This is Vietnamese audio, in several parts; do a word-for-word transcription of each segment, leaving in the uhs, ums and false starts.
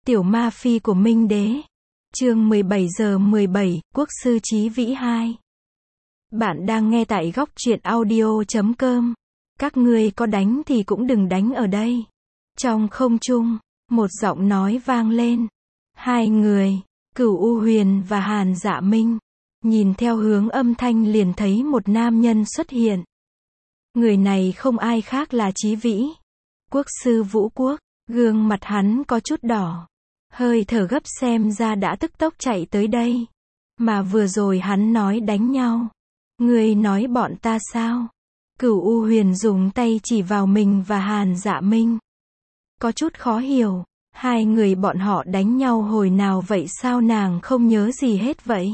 Tiểu Ma Phi của Minh Đế. Chương mười bảy giờ mười bảy, Quốc sư Chí Vĩ hai. Bạn đang nghe tại góc truyện audio chấm com. Các ngươi có đánh thì cũng đừng đánh ở đây. Trong không trung, một giọng nói vang lên. Hai người, Cửu U Huyền và Hàn Dạ Minh, nhìn theo hướng âm thanh liền thấy một nam nhân xuất hiện. Người này không ai khác là Chí Vĩ, quốc sư Vũ Quốc. Gương mặt hắn có chút đỏ, hơi thở gấp, xem ra đã tức tốc chạy tới đây. Mà vừa rồi hắn nói đánh nhau. Ngươi nói bọn ta sao? Cửu U Huyền dùng tay chỉ vào mình và Hàn Dạ Minh. Có chút khó hiểu, hai người bọn họ đánh nhau hồi nào vậy, sao nàng không nhớ gì hết vậy?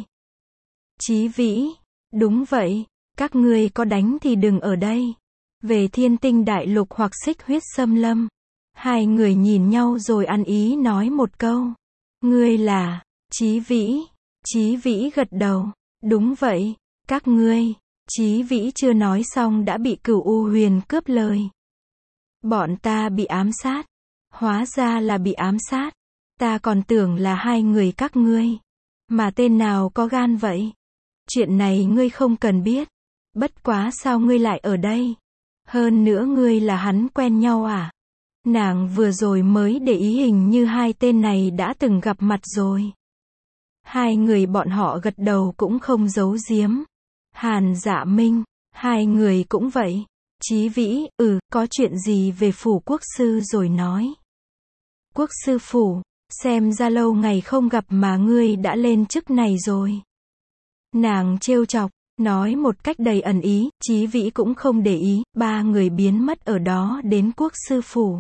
Chí Vĩ, đúng vậy, các ngươi có đánh thì đừng ở đây. Về Thiên Tinh Đại Lục hoặc Xích Huyết Xâm Lâm. Hai người nhìn nhau rồi ăn ý nói một câu. Ngươi là Chí Vĩ? Chí Vĩ gật đầu. Đúng vậy, các ngươi. Chí Vĩ chưa nói xong đã bị Cửu U Huyền cướp lời. Bọn ta bị ám sát. Hóa ra là bị ám sát. Ta còn tưởng là hai người các ngươi. Mà tên nào có gan vậy? Chuyện này ngươi không cần biết. Bất quá sao ngươi lại ở đây? Hơn nữa ngươi là hắn quen nhau à? Nàng vừa rồi mới để ý, hình như hai tên này đã từng gặp mặt rồi. Hai người bọn họ gật đầu cũng không giấu giếm. Hàn Dạ Minh, hai người cũng vậy. Chí Vĩ, ừ, có chuyện gì về phủ quốc sư rồi nói. Quốc sư phủ, xem ra lâu ngày không gặp mà ngươi đã lên chức này rồi. Nàng trêu chọc, nói một cách đầy ẩn ý. Chí Vĩ cũng không để ý, ba người biến mất ở đó đến quốc sư phủ.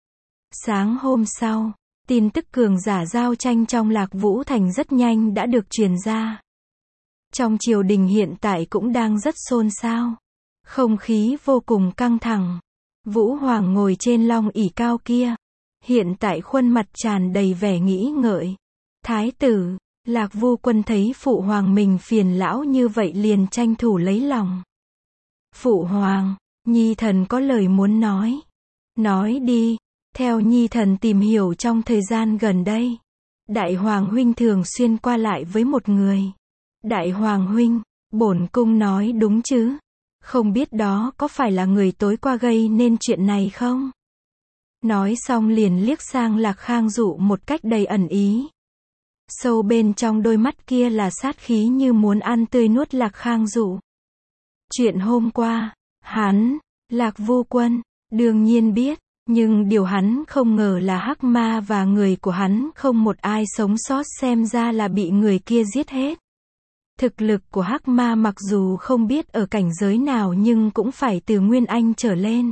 Sáng hôm sau, tin tức cường giả giao tranh trong Lạc Vũ Thành rất nhanh đã được truyền ra. Trong triều đình hiện tại cũng đang rất xôn xao. Không khí vô cùng căng thẳng. Vũ Hoàng ngồi trên long ỷ cao kia. Hiện tại khuôn mặt tràn đầy vẻ nghĩ ngợi. Thái tử, Lạc Vu Quân thấy phụ hoàng mình phiền lão như vậy liền tranh thủ lấy lòng. Phụ hoàng, nhi thần có lời muốn nói. Nói đi. Theo nhi thần tìm hiểu trong thời gian gần đây, Đại Hoàng huynh thường xuyên qua lại với một người. Đại Hoàng huynh, bổn cung nói đúng chứ? Không biết đó có phải là người tối qua gây nên chuyện này không? Nói xong liền liếc sang Lạc Khang Dụ một cách đầy ẩn ý. Sâu bên trong đôi mắt kia là sát khí như muốn ăn tươi nuốt Lạc Khang Dụ. Chuyện hôm qua, hắn, Lạc Vu Quân, đương nhiên biết. Nhưng điều hắn không ngờ là Hắc Ma và người của hắn không một ai sống sót, xem ra là bị người kia giết hết. Thực lực của Hắc Ma mặc dù không biết ở cảnh giới nào nhưng cũng phải từ Nguyên Anh trở lên.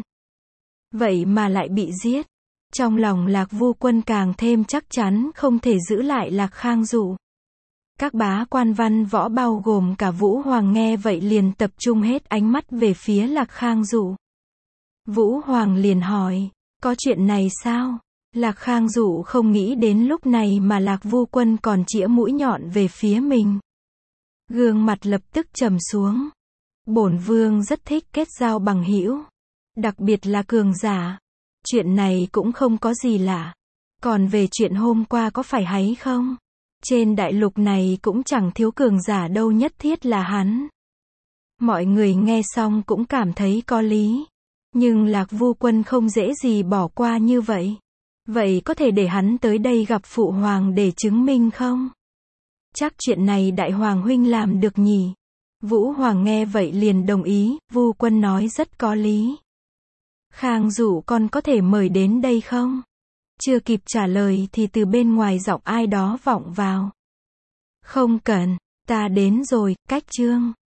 Vậy mà lại bị giết. Trong lòng Lạc Vu Quân càng thêm chắc chắn không thể giữ lại Lạc Khang Dụ. Các bá quan văn võ bao gồm cả Vũ Hoàng nghe vậy liền tập trung hết ánh mắt về phía Lạc Khang Dụ. Vũ Hoàng liền hỏi. Có chuyện này sao? Lạc Khang Dụ không nghĩ đến lúc này mà Lạc Vu Quân còn chĩa mũi nhọn về phía mình. Gương mặt lập tức trầm xuống. Bổn vương rất thích kết giao bằng hữu, đặc biệt là cường giả. Chuyện này cũng không có gì lạ. Còn về chuyện hôm qua có phải hay không? Trên đại lục này cũng chẳng thiếu cường giả đâu, nhất thiết là hắn. Mọi người nghe xong cũng cảm thấy có lý. Nhưng Lạc Vu Quân không dễ gì bỏ qua như vậy. Vậy có thể để hắn tới đây gặp phụ hoàng để chứng minh không? Chắc chuyện này Đại Hoàng huynh làm được nhỉ? Vũ Hoàng nghe vậy liền đồng ý. Vu Quân nói rất có lý. Khang Dụ con có thể mời đến đây không? Chưa kịp trả lời thì từ bên ngoài giọng ai đó vọng vào. Không cần, ta đến rồi. Cách chương